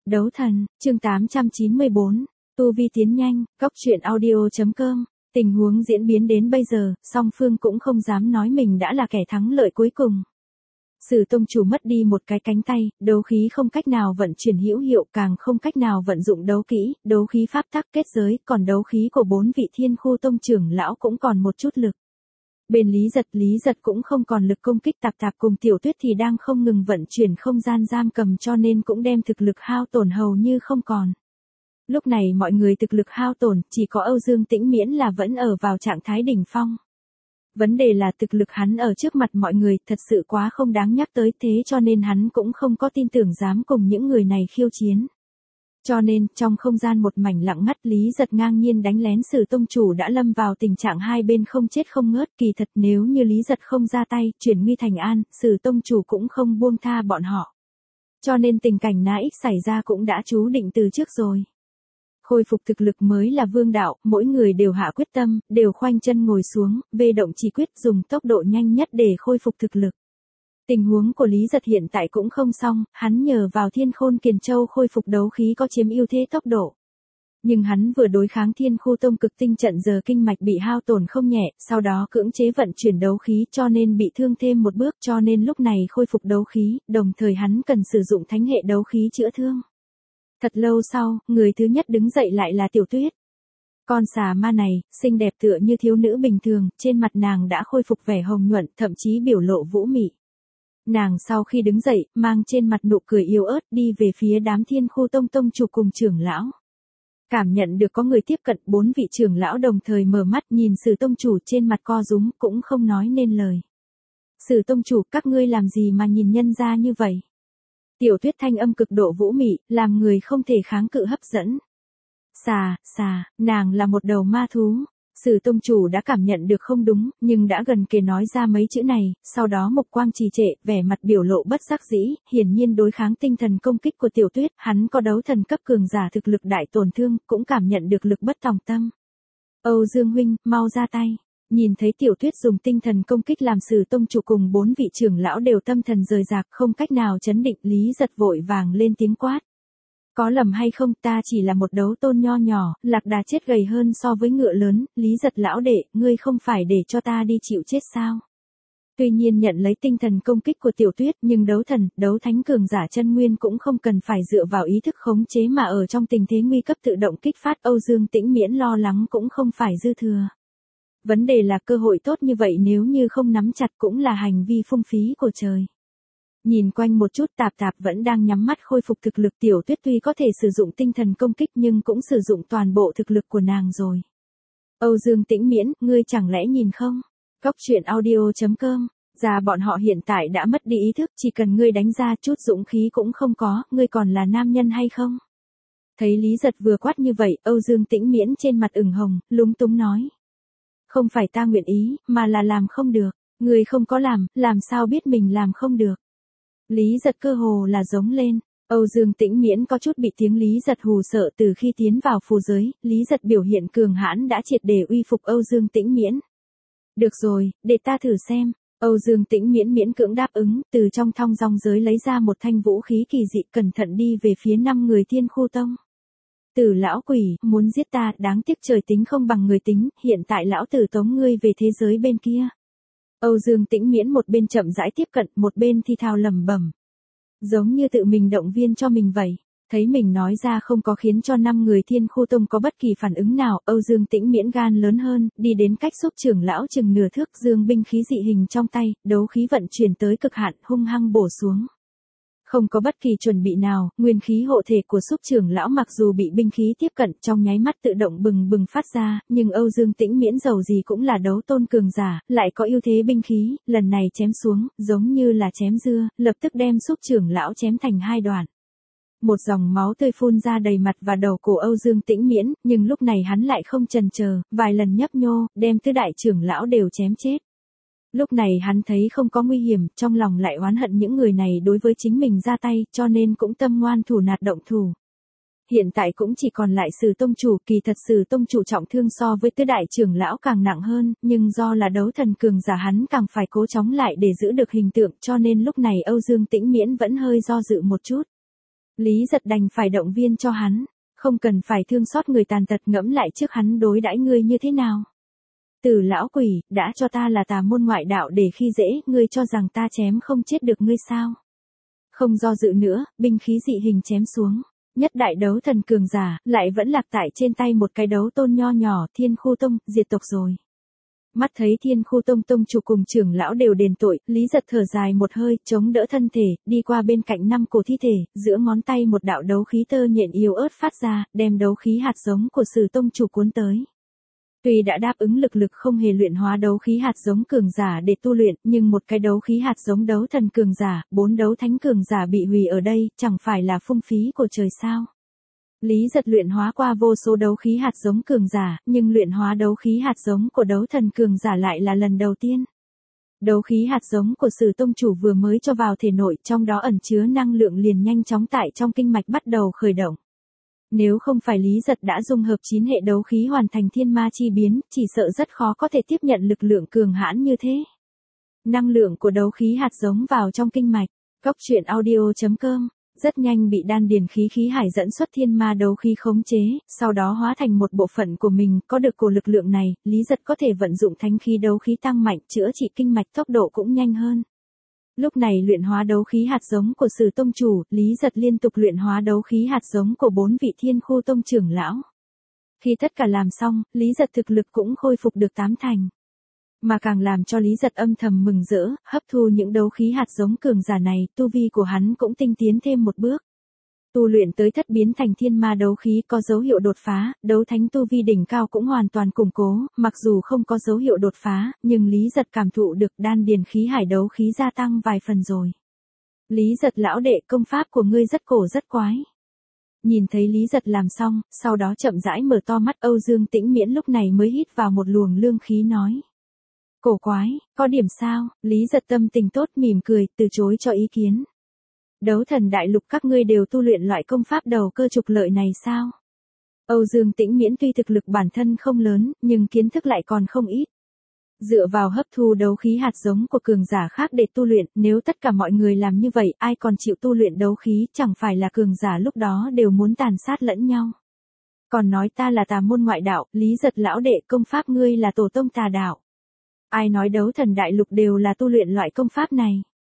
Đấu thần, chương 894, tu vi tiến nhanh, góc truyện audio.com. Tình huống diễn biến đến bây giờ, song phương cũng không dám nói mình đã là kẻ thắng lợi cuối cùng. Sử tông chủ mất đi một cái cánh tay, đấu khí không cách nào vận chuyển hữu hiệu, càng không cách nào vận dụng đấu kỹ, đấu khí pháp tắc kết giới, còn đấu khí của 4 vị thiên khu tông trưởng lão cũng còn một chút lực. Bên Lý Giật cũng không còn lực công kích, Tạp cùng Tiểu Tuyết thì đang không ngừng vận chuyển không gian giam cầm, cho nên cũng đem thực lực hao tổn hầu như không còn. Lúc này mọi người thực lực hao tổn, chỉ có Âu Dương Tĩnh Miễn là vẫn ở vào trạng thái đỉnh phong. Vấn đề là thực lực hắn ở trước mặt mọi người thật sự quá không đáng nhắc tới, thế cho nên hắn cũng không có tin tưởng dám cùng những người này khiêu chiến. Cho nên, trong không gian một mảnh lặng ngắt, Lý Giật ngang nhiên đánh lén Sử tông chủ đã lâm vào tình trạng hai bên không chết không ngớt. Kỳ thật nếu như Lý Giật không ra tay, chuyển nguy thành an, Sử tông chủ cũng không buông tha bọn họ. Cho nên tình cảnh nãy xảy ra cũng đã chú định từ trước rồi. Khôi phục thực lực mới là vương đạo, mỗi người đều hạ quyết tâm, đều khoanh chân ngồi xuống, về động chỉ quyết, dùng tốc độ nhanh nhất để khôi phục thực lực. Tình huống của Lý Giật hiện tại cũng không xong, hắn nhờ vào Thiên Khôn Kiền Châu khôi phục đấu khí có chiếm ưu thế tốc độ. Nhưng hắn vừa đối kháng Thiên Khu Tông cực tinh trận giờ kinh mạch bị hao tổn không nhẹ, sau đó cưỡng chế vận chuyển đấu khí cho nên bị thương thêm một bước, cho nên lúc này khôi phục đấu khí, đồng thời hắn cần sử dụng thánh hệ đấu khí chữa thương. Thật lâu sau, người thứ nhất đứng dậy lại là Tiểu Tuyết. Con xà ma này, xinh đẹp tựa như thiếu nữ bình thường, trên mặt nàng đã khôi phục vẻ hồng nhuận, thậm chí biểu lộ vũ mị. Nàng sau khi đứng dậy, mang trên mặt nụ cười yếu ớt đi về phía đám Thiên Khu Tông tông chủ cùng trưởng lão. Cảm nhận được có người tiếp cận, 4 vị trưởng lão đồng thời mở mắt nhìn Sử tông chủ, trên mặt co rúm, cũng không nói nên lời. Sử tông chủ, các ngươi làm gì mà nhìn nhân ra như vậy? Tiểu Tuyết thanh âm cực độ vũ mị, làm người không thể kháng cự hấp dẫn. Nàng là một đầu ma thú. Sử tông chủ đã cảm nhận được không đúng, nhưng đã gần kề nói ra mấy chữ này, sau đó mục quang trì trệ, vẻ mặt biểu lộ bất đắc dĩ, hiển nhiên đối kháng tinh thần công kích của Tiểu Tuyết, hắn có đấu thần cấp cường giả thực lực đại tổn thương, cũng cảm nhận được lực bất tòng tâm. Âu Dương huynh, mau ra tay. Nhìn thấy Tiểu Tuyết dùng tinh thần công kích làm Sử tông chủ cùng 4 vị trưởng lão đều tâm thần rời rạc, không cách nào chấn định, Lý Giật vội vàng lên tiếng quát. Có lầm hay không, ta chỉ là một đấu tôn nho nhỏ, lạc đà chết gầy hơn so với ngựa lớn, Lý Giật lão đệ, ngươi không phải để cho ta đi chịu chết sao? Tuy nhiên nhận lấy tinh thần công kích của Tiểu Tuyết, nhưng đấu thần, đấu thánh cường giả chân nguyên cũng không cần phải dựa vào ý thức khống chế mà ở trong tình thế nguy cấp tự động kích phát. Âu Dương Tĩnh Miễn lo lắng cũng không phải dư thừa. Vấn đề là cơ hội tốt như vậy nếu như không nắm chặt cũng là hành vi phung phí của trời. Nhìn quanh một chút, Tạp vẫn đang nhắm mắt khôi phục thực lực. Tiểu Tuyết tuy có thể sử dụng tinh thần công kích nhưng cũng sử dụng toàn bộ thực lực của nàng rồi. Âu Dương Tĩnh Miễn, ngươi chẳng lẽ nhìn không? Góc truyện audio.com. Già bọn họ hiện tại đã mất đi ý thức, chỉ cần ngươi đánh ra chút dũng khí cũng không có, ngươi còn là nam nhân hay không? Thấy Lý Giật vừa quát như vậy, Âu Dương Tĩnh Miễn trên mặt ửng hồng, lúng túng nói. Không phải ta nguyện ý, mà là làm không được. Ngươi không có làm sao biết mình làm không được? Lý Giật cơ hồ là giống lên. Âu Dương Tĩnh Miễn có chút bị tiếng Lý Giật hù sợ. Từ khi tiến vào phù giới, Lý Giật biểu hiện cường hãn đã triệt để uy phục Âu Dương Tĩnh Miễn. Được rồi, để ta thử xem. Âu Dương Tĩnh Miễn miễn cưỡng đáp ứng, từ trong thong dong giới lấy ra một thanh vũ khí kỳ dị, cẩn thận đi về phía 5 người Thiên Khu Tông. Tử lão quỷ, muốn giết ta, đáng tiếc trời tính không bằng người tính, hiện tại lão tử tống ngươi về thế giới bên kia. Âu Dương Tĩnh Miễn một bên chậm rãi tiếp cận, một bên thi thao lẩm bẩm. Giống như tự mình động viên cho mình vậy. Thấy mình nói ra không có khiến cho 5 người Thiên Khu Tông có bất kỳ phản ứng nào, Âu Dương Tĩnh Miễn gan lớn hơn, đi đến cách xúc trưởng lão chừng nửa thước, dương binh khí dị hình trong tay, đấu khí vận chuyển tới cực hạn, hung hăng bổ xuống. Không có bất kỳ chuẩn bị nào, nguyên khí hộ thể của xúc trưởng lão mặc dù bị binh khí tiếp cận trong nháy mắt tự động bừng bừng phát ra, nhưng Âu Dương Tĩnh Miễn dầu gì cũng là đấu tôn cường giả, lại có ưu thế binh khí, lần này chém xuống, giống như là chém dưa, lập tức đem xúc trưởng lão chém thành 2 đoạn. Một dòng máu tươi phun ra đầy mặt và đầu của Âu Dương Tĩnh Miễn, nhưng lúc này hắn lại không chần chờ, vài lần nhấp nhô, đem tứ đại trưởng lão đều chém chết. Lúc này hắn thấy không có nguy hiểm, trong lòng lại oán hận những người này đối với chính mình ra tay, cho nên cũng tâm ngoan thủ nạt động thủ. Hiện tại cũng chỉ còn lại Sử tông chủ, kỳ thật Sử tông chủ trọng thương so với tứ đại trưởng lão càng nặng hơn, nhưng do là đấu thần cường giả hắn càng phải cố chống lại để giữ được hình tượng, cho nên lúc này Âu Dương Tĩnh Miễn vẫn hơi do dự một chút. Lý Giật đành phải động viên cho hắn, không cần phải thương xót người tàn tật, ngẫm lại trước hắn đối đãi ngươi như thế nào. Từ lão quỷ, đã cho ta là tà môn ngoại đạo để khi dễ, ngươi cho rằng ta chém không chết được ngươi sao? Không do dự nữa, binh khí dị hình chém xuống. Nhất đại đấu thần cường giả, lại vẫn lạc tại trên tay một cái đấu tôn nho nhỏ, Thiên Khu Tông, diệt tộc rồi. Mắt thấy Thiên Khu Tông tông chủ cùng trưởng lão đều đền tội, Lý Giật thở dài một hơi, chống đỡ thân thể, đi qua bên cạnh 5 cổ thi thể, giữa ngón tay một đạo đấu khí tơ nhện yếu ớt phát ra, đem đấu khí hạt giống của Sử tông chủ cuốn tới. Tuy đã đáp ứng lực không hề luyện hóa đấu khí hạt giống cường giả để tu luyện, nhưng một cái đấu khí hạt giống đấu thần cường giả, 4 đấu thánh cường giả bị hủy ở đây, chẳng phải là phung phí của trời sao? Lý Giật luyện hóa qua vô số đấu khí hạt giống cường giả, nhưng luyện hóa đấu khí hạt giống của đấu thần cường giả lại là lần đầu tiên. Đấu khí hạt giống của Sử tông chủ vừa mới cho vào thể nội, trong đó ẩn chứa năng lượng liền nhanh chóng tại trong kinh mạch bắt đầu khởi động. Nếu không phải Lý Giật đã dung hợp 9 hệ đấu khí hoàn thành thiên ma chi biến, chỉ sợ rất khó có thể tiếp nhận lực lượng cường hãn như thế. Năng lượng của đấu khí hạt giống vào trong kinh mạch. Cốc truyện audio.com. Rất nhanh bị đan điền khí hải dẫn xuất thiên ma đấu khí khống chế, sau đó hóa thành một bộ phận của mình, có được cổ lực lượng này, Lý Giật có thể vận dụng thánh khí đấu khí tăng mạnh, chữa trị kinh mạch, tốc độ cũng nhanh hơn. Lúc này luyện hóa đấu khí hạt giống của Sử tông chủ, Lý Giật liên tục luyện hóa đấu khí hạt giống của 4 vị Thiên Khu Tông trưởng lão. Khi tất cả làm xong, Lý Giật thực lực cũng khôi phục được 8 thành. Mà càng làm cho Lý Giật âm thầm mừng rỡ, hấp thu những đấu khí hạt giống cường giả này, tu vi của hắn cũng tinh tiến thêm một bước. Tu luyện tới thất biến thành thiên ma đấu khí có dấu hiệu đột phá, đấu thánh tu vi đỉnh cao cũng hoàn toàn củng cố, mặc dù không có dấu hiệu đột phá, nhưng Lý Giật cảm thụ được đan điền khí hải đấu khí gia tăng vài phần rồi. Lý Giật lão đệ, công pháp của ngươi rất cổ rất quái. Nhìn thấy Lý Giật làm xong, sau đó chậm rãi mở to mắt, Âu Dương Tĩnh Miễn lúc này mới hít vào một luồng lương khí nói. Cổ quái, có điểm sao? Lý Giật tâm tình tốt mỉm cười, từ chối cho ý kiến. Đấu thần đại lục các ngươi đều tu luyện loại công pháp đầu cơ trục lợi này sao? Âu Dương Tĩnh Miễn tuy thực lực bản thân không lớn, nhưng kiến thức lại còn không ít. Dựa vào hấp thu đấu khí hạt giống của cường giả khác để tu luyện, nếu tất cả mọi người làm như vậy, ai còn chịu tu luyện đấu khí, chẳng phải là cường giả lúc đó đều muốn tàn sát lẫn nhau. Còn nói ta là tà môn ngoại đạo, Lý Giật lão đệ, công pháp ngươi là tổ tông tà đạo. Ai nói đấu thần đại lục đều là tu luyện loại công pháp này?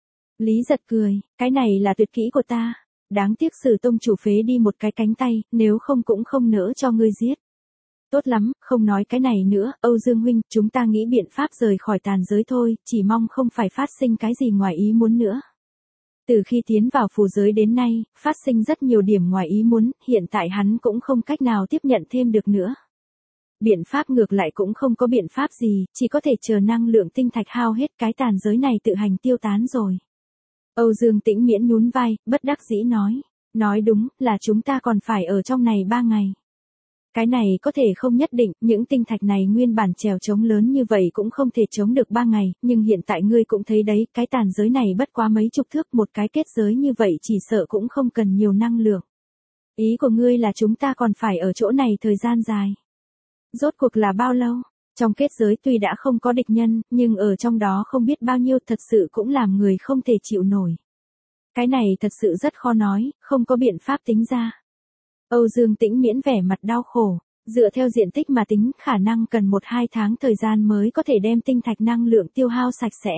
Lý Giật cười, cái này là tuyệt kỹ của ta. Đáng tiếc Sử tông chủ phế đi một cái cánh tay, nếu không cũng không nỡ cho ngươi giết. Tốt lắm, không nói cái này nữa, Âu Dương huynh, chúng ta nghĩ biện pháp rời khỏi tàn giới thôi, chỉ mong không phải phát sinh cái gì ngoài ý muốn nữa. Từ khi tiến vào phù giới đến nay, phát sinh rất nhiều điểm ngoài ý muốn, hiện tại hắn cũng không cách nào tiếp nhận thêm được nữa. Biện pháp ngược lại cũng không có biện pháp gì, chỉ có thể chờ năng lượng tinh thạch hao hết, cái tàn giới này tự hành tiêu tán rồi. Âu Dương Tĩnh Miễn nhún vai, bất đắc dĩ nói. Nói đúng, là chúng ta còn phải ở trong này 3 ngày. Cái này có thể không nhất định, những tinh thạch này nguyên bản trèo trống lớn như vậy cũng không thể chống được 3 ngày, nhưng hiện tại ngươi cũng thấy đấy, cái tàn giới này bất quá mấy chục thước, một cái kết giới như vậy chỉ sợ cũng không cần nhiều năng lượng. Ý của ngươi là chúng ta còn phải ở chỗ này thời gian dài. Rốt cuộc là bao lâu? Trong kết giới tuy đã không có địch nhân, nhưng ở trong đó không biết bao nhiêu, thật sự cũng làm người không thể chịu nổi. Cái này thật sự rất khó nói, không có biện pháp tính ra. Âu Dương Tĩnh Miễn vẻ mặt đau khổ, dựa theo diện tích mà tính, khả năng cần 1-2 tháng thời gian mới có thể đem tinh thạch năng lượng tiêu hao sạch sẽ.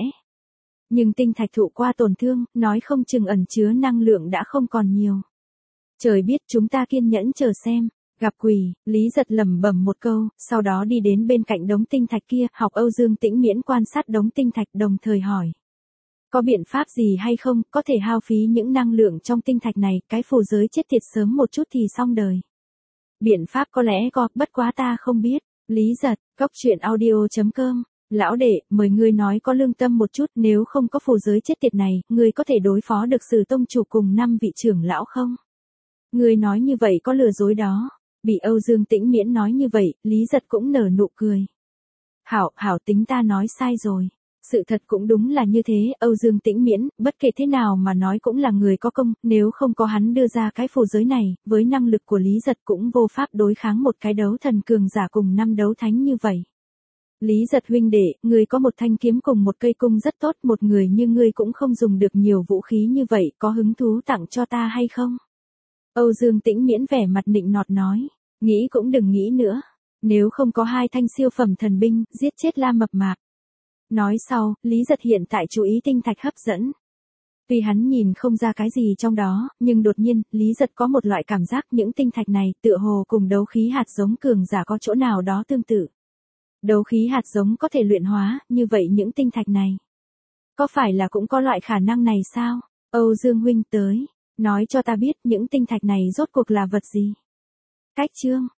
Nhưng tinh thạch thụ qua tổn thương, nói không chừng ẩn chứa năng lượng đã không còn nhiều. Trời biết, chúng ta kiên nhẫn chờ xem. Gặp quỷ, Lý Giật lẩm bẩm một câu, sau đó đi đến bên cạnh đống tinh thạch kia, học Âu Dương Tĩnh Miễn quan sát đống tinh thạch, đồng thời hỏi. Có biện pháp gì hay không, có thể hao phí những năng lượng trong tinh thạch này, cái phù giới chết tiệt sớm một chút thì xong đời. Biện pháp có lẽ có, bất quá ta không biết. Lý Giật, Cốc truyện audio.com. Lão đệ, mời ngươi nói có lương tâm một chút, nếu không có phù giới chết tiệt này, ngươi có thể đối phó được Sử tông chủ cùng 5 vị trưởng lão không? Ngươi nói như vậy có lừa dối đó. Bị Âu Dương Tĩnh Miễn nói như vậy, Lý Giật cũng nở nụ cười. Hảo tính ta nói sai rồi. Sự thật cũng đúng là như thế, Âu Dương Tĩnh Miễn, bất kể thế nào mà nói cũng là người có công, nếu không có hắn đưa ra cái phù giới này, với năng lực của Lý Giật cũng vô pháp đối kháng một cái đấu thần cường giả cùng 5 đấu thánh như vậy. Lý Giật huynh đệ, ngươi có một thanh kiếm cùng một cây cung rất tốt, một người như ngươi cũng không dùng được nhiều vũ khí như vậy, có hứng thú tặng cho ta hay không? Âu Dương Tĩnh Miễn vẻ mặt nịnh nọt nói. Nghĩ cũng đừng nghĩ nữa. Nếu không có 2 thanh siêu phẩm thần binh, giết chết La Mập Mạp. Nói sau, Lý Giật hiện tại chú ý tinh thạch hấp dẫn. Vì hắn nhìn không ra cái gì trong đó, nhưng đột nhiên, Lý Giật có một loại cảm giác những tinh thạch này tựa hồ cùng đấu khí hạt giống cường giả có chỗ nào đó tương tự. Đấu khí hạt giống có thể luyện hóa, như vậy những tinh thạch này. Có phải là cũng có loại khả năng này sao? Âu Dương huynh tới, nói cho ta biết những tinh thạch này rốt cuộc là vật gì? Cách chương